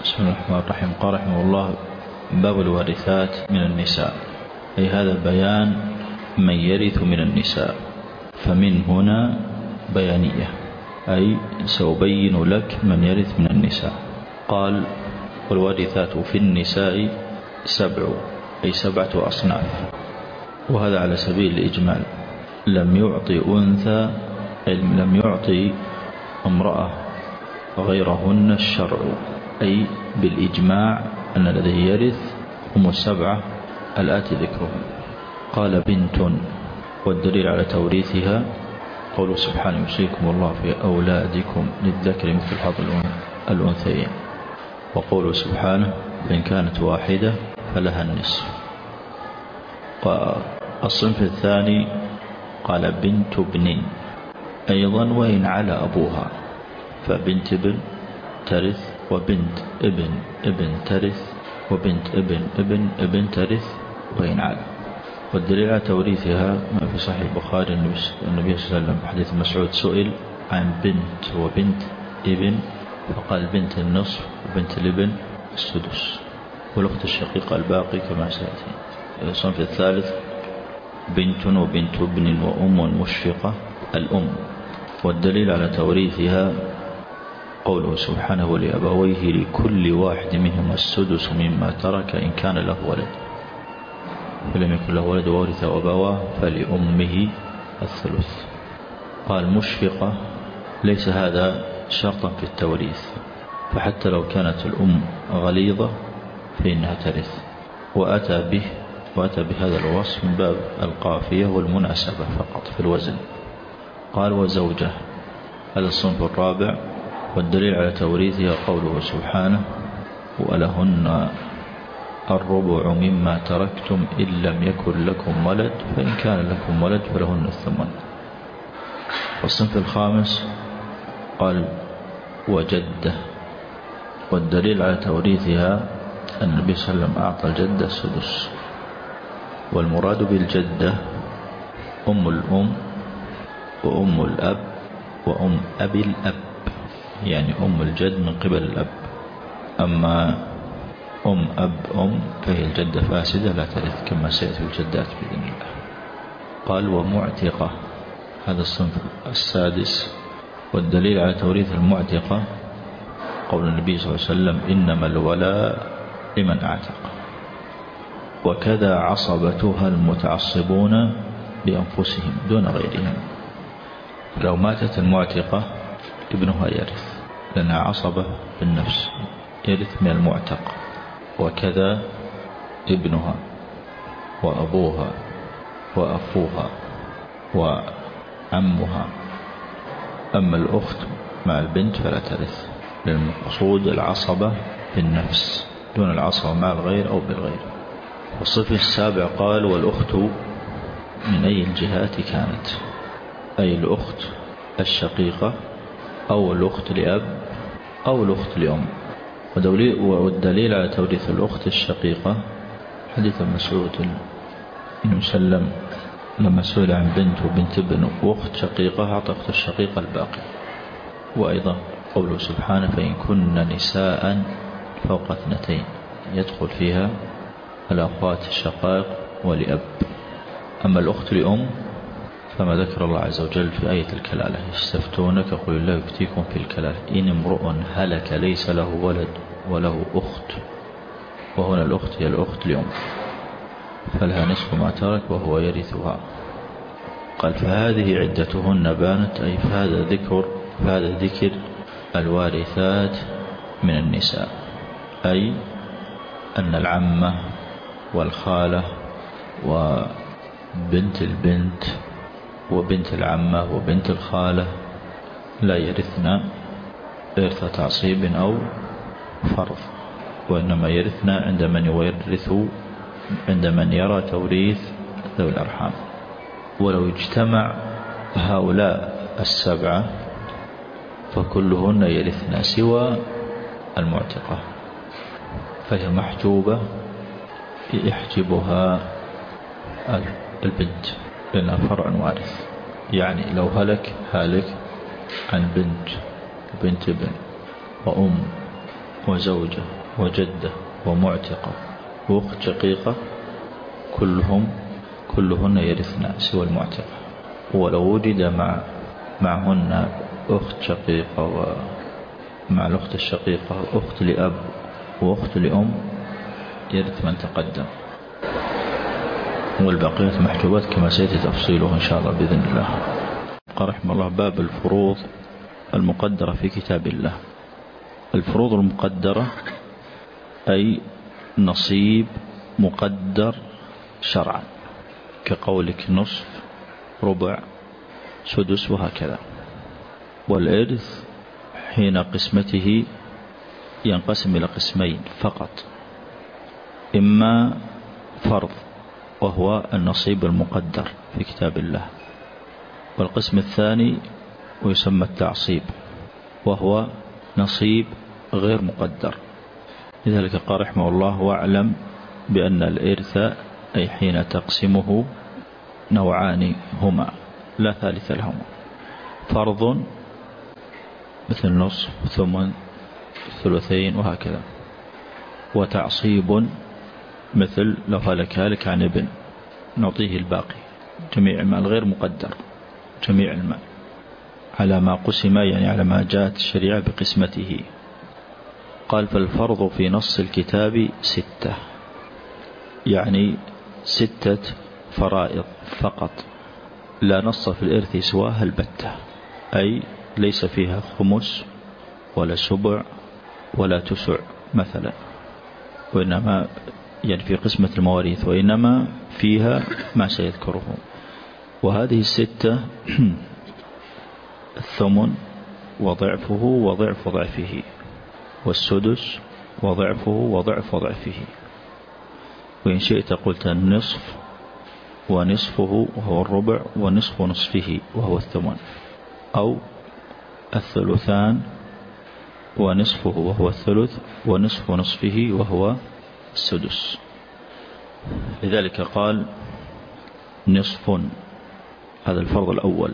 بسم الله الرحمن الرحيم. قال رحمه الله: باب الوارثات من النساء، أي هذا بيان من يرث من النساء. فمن هنا بيانية، أي سأبين لك من يرث من النساء. قال: والوارثات في النساء 7، أي 7 أصناف. وهذا على سبيل الإجمال، لم يعطي أنثى، لم يعطي امرأة غيرهن الشرع، أي بالإجماع أن الذي يرث هم 7 الآتي ذكرهم. قال: بنت، والدليل على توريثها قوله سبحانه: يوصيكم الله في أولادكم للذكر مثل حظ الأنثيين. وقوله سبحانه: فإن كانت واحدة فلها النصف. والصنف الثاني قال: بنت ابن، أيضا وإن على أبوها، فبنت ابن ترث، وبنت ابن ابن ترث، وبنت ابن ابن ابن ترث وإن على. والدليل على توريثها ما في صحيح البخاري، النبي صلى الله عليه وسلم حديث مسعود سئل عن بنت وبنت ابن فقال: بنت النصف، وبنت الابن السدس، والأخت الشقيقة الباقي كما سيأتي. الصنف الثالث: بنت وبنت ابن وأم مشفقة، الأم. والدليل على توريثها قوله سبحانه: ولأبويه لكل واحد منهما السدس مما ترك إن كان له ولد، فلم يكن له ولد وورث أبواه فلأمه الثلث. قال: مشفقة، ليس هذا شرطا في التوريث، فحتى لو كانت الأم غليظة فإنها ترث. وأتى بهذا الوصف من باب القافية والمناسبة فقط في الوزن. قال: وزوجة، هذا الصنف الرابع. والدليل على توريثها قوله سبحانه: ولهن الربع مما تركتم إن لم يكن لكم ولد فإن كان لكم ولد فلهن الثمن. والصنف الخامس قال: وجدة، والدليل على توريثها أن النبي صلى الله عليه وسلم أعطى الجدة السدس. والمراد بالجدة أم الأم وأم الأب وأم أبي الأب، يعني أم الجد من قبل الأب. أما أم أب فهي الجدة فاسدة لا ترث، كما سيأتي الجدات بإذن الله. قال: ومعتقة، هذا الصنف السادس. والدليل على توريث المعتقة قول النبي صلى الله عليه وسلم: إنما الولاء لمن أعتق. وكذا عصبتها المتعصبون بأنفسهم دون غيرهم. لو ماتت المعتقة ابنها يرث، لأنها عصبة بالنفس، يرث من المعتق. وكذا ابنها وأبوها وأخوها وعمها. أما الأخت مع البنت فلا ترث، للمقصود العصبة بالنفس دون العصبة مع الغير أو بالغير. والصف السابع قال: والأخت من أي الجهات كانت، أي الأخت الشقيقة أو الأخت لأب أو الأخت لأم. والدليل على توريث الأخت الشقيقة حديث مسعود النبي صلى الله عليه وسلم لما سئل عن بنت وبنت ابن وأخت شقيقة أعطى أخت الشقيقة الباقي. وأيضا قوله سبحانه: فإن كن نساء فوق 2 يدخل فيها الأخوات الشقائق ولأب. أما الأخت لأم فما ذكر الله عز وجل في آية الكلالة: يستفتونك قل الله يفتيكم في الكلالة إن امرؤ هلك ليس له ولد وله أخت، وهنا الأخت هي الأخت لأم، فلها نصف ما ترك وهو يرثها. قال: فهذه عدتهن بانت، أي فهذا ذكر الوارثات من النساء، أي أن العمة والخالة وبنت البنت وبنت العمة وبنت الخالة لا يرثن إرث تعصيب أو فرض، وإنما يرثن عند من يرى توريث ذوي الأرحام. ولو اجتمع هؤلاء 7 فكلهن يرثن سوى المعتقة، فهي محجوبة يحجبها البنت لأنها فرع وارث. يعني لو هلك عن بنت وبنت ابن وأم وزوجة وجدة ومعتقة وأخت شقيقة كلهن يرثن سوى المعتقة. ولو وجد معهن أخت شقيقة ومع الأخت الشقيقة أخت لأب وأخت لأم يرث من تقدم، والبقية محجوبات كما سيأتي تفصيله إن شاء الله بإذن الله. قال رحمه الله: باب الفروض المقدرة في كتاب الله. الفروض المقدرة أي نصيب مقدر شرعا، كقولك نصف، ربع، سدس، وهكذا. والإرث حين قسمته ينقسم إلى قسمين فقط: إما فرض وهو النصيب المقدر في كتاب الله، والقسم الثاني ويسمى التعصيب وهو نصيب غير مقدر. لذلك قال رحمه الله: واعلم بأن الإرث أي حين تقسمه نوعان هما لا ثالث لهما: فرض مثل نصف، ثمن، ثلثين، وهكذا. وتعصيب مثل لو هلك عن ابن نعطيه الباقي، جميع المال غير مقدر، جميع المال على ما قسم، يعني على ما جاءت الشريعة بقسمته. قال: فالفرض في نص الكتاب 6، يعني 6 فرائض فقط، لا نص في الإرث سواها البتة، أي ليس فيها خمس ولا سبع ولا تسع مثلا، وإنما يعني في قسمة المواريث، وإنما فيها ما سيذكره. وهذه 6: الثمن وضعفه وضعف ضعفه، والسدس وضعفه وضعف ضعفه، وإن شئت قلت النصف ونصفه وهو الربع، ونصف نصفه وهو الثمن، أو الثلثان ونصفه وهو الثلث، ونصف نصفه وهو السدس. لذلك قال: نصف، هذا الفرض الأول،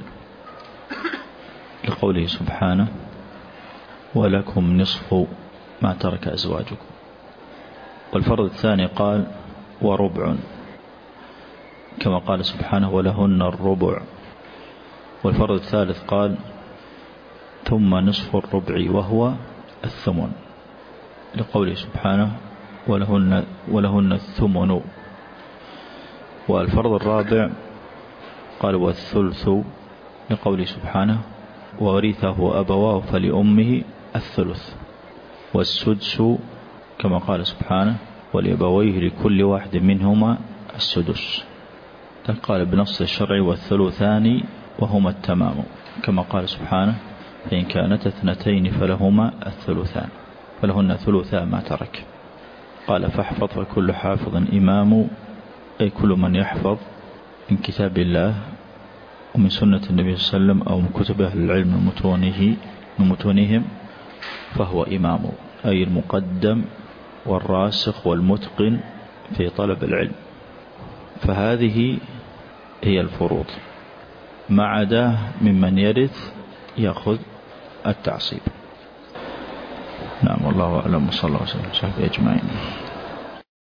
لقوله سبحانه: ولكم نصف ما ترك أزواجكم. والفرض الثاني قال: وربع، كما قال سبحانه: ولهن الربع. والفرض الثالث قال: ثم نصف الربع وهو الثمن، لقوله سبحانه: ولهن الثمن. والفرض الرابع قال: والثلث، لقوله سبحانه: وورثه أبواه فلأمه الثلث. والسدس، كما قال سبحانه: ولأبويه لكل واحد منهما السدس. قال بنص الشرع: والثلثان وهما التمام، كما قال سبحانه: فإن كانت 2 فلهما الثلثان، فلهن ثلثا ما ترك. قال: فاحفظ فكل حافظ إمام، أي كل من يحفظ من كتاب الله ومن سنة النبي صلى الله عليه وسلم أو من كتب أهل العلم من متونهم فهو إمام، أي المقدم والراسخ والمتقن في طلب العلم. فهذه هي الفروض، ما عداه ممن يرث يأخذ التعصيب. نعم، والله أعلم، وصلى الله وسلم على صحبه أجمعين.